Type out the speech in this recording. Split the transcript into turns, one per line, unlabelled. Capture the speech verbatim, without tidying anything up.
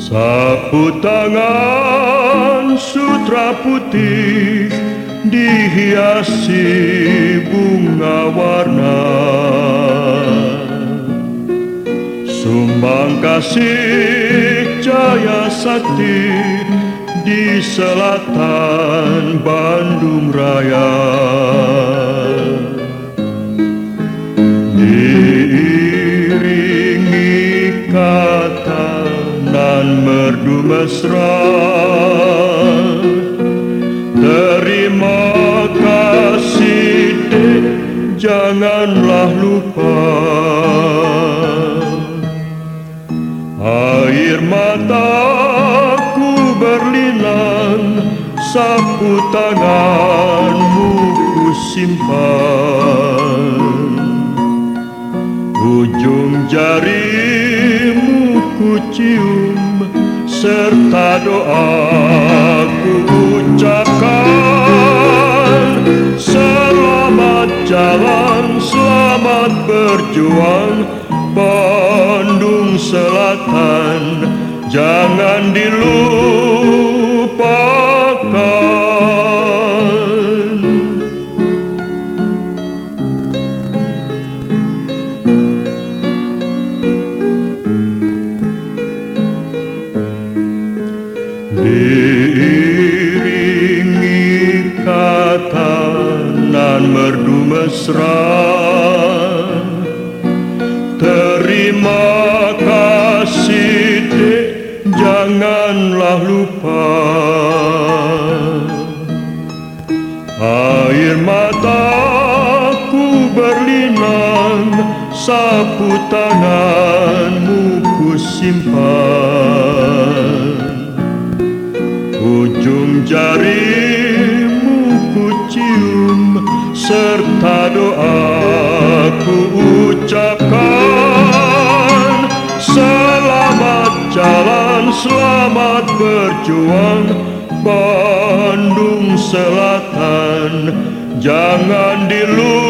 Sapu tangan sutra putih dihiasi bunga warna, sumbang kasih jaya sakti di selatan Bandung Raya. Diiringi kata nan merdu mesra, terima kasih dek, janganlah lupa. Air mataku berlinang, sapu tanganmu ku simpan. Ujung jarimu ku cium, serta doaku ucapkan. Selamat jalan, selamat berjuang, Bandung Selatan, jangan dilupakan. Diiringi kata nan merdu mesra, terima kasih dek, janganlah lupa. Air mataku berlinang, sapu tanganmu ku simpan. Ujung jarimu ku cium, serta doaku ucapkan. Selamat jalan, selamat berjuang, Bandung Selatan, jangan dilupakan.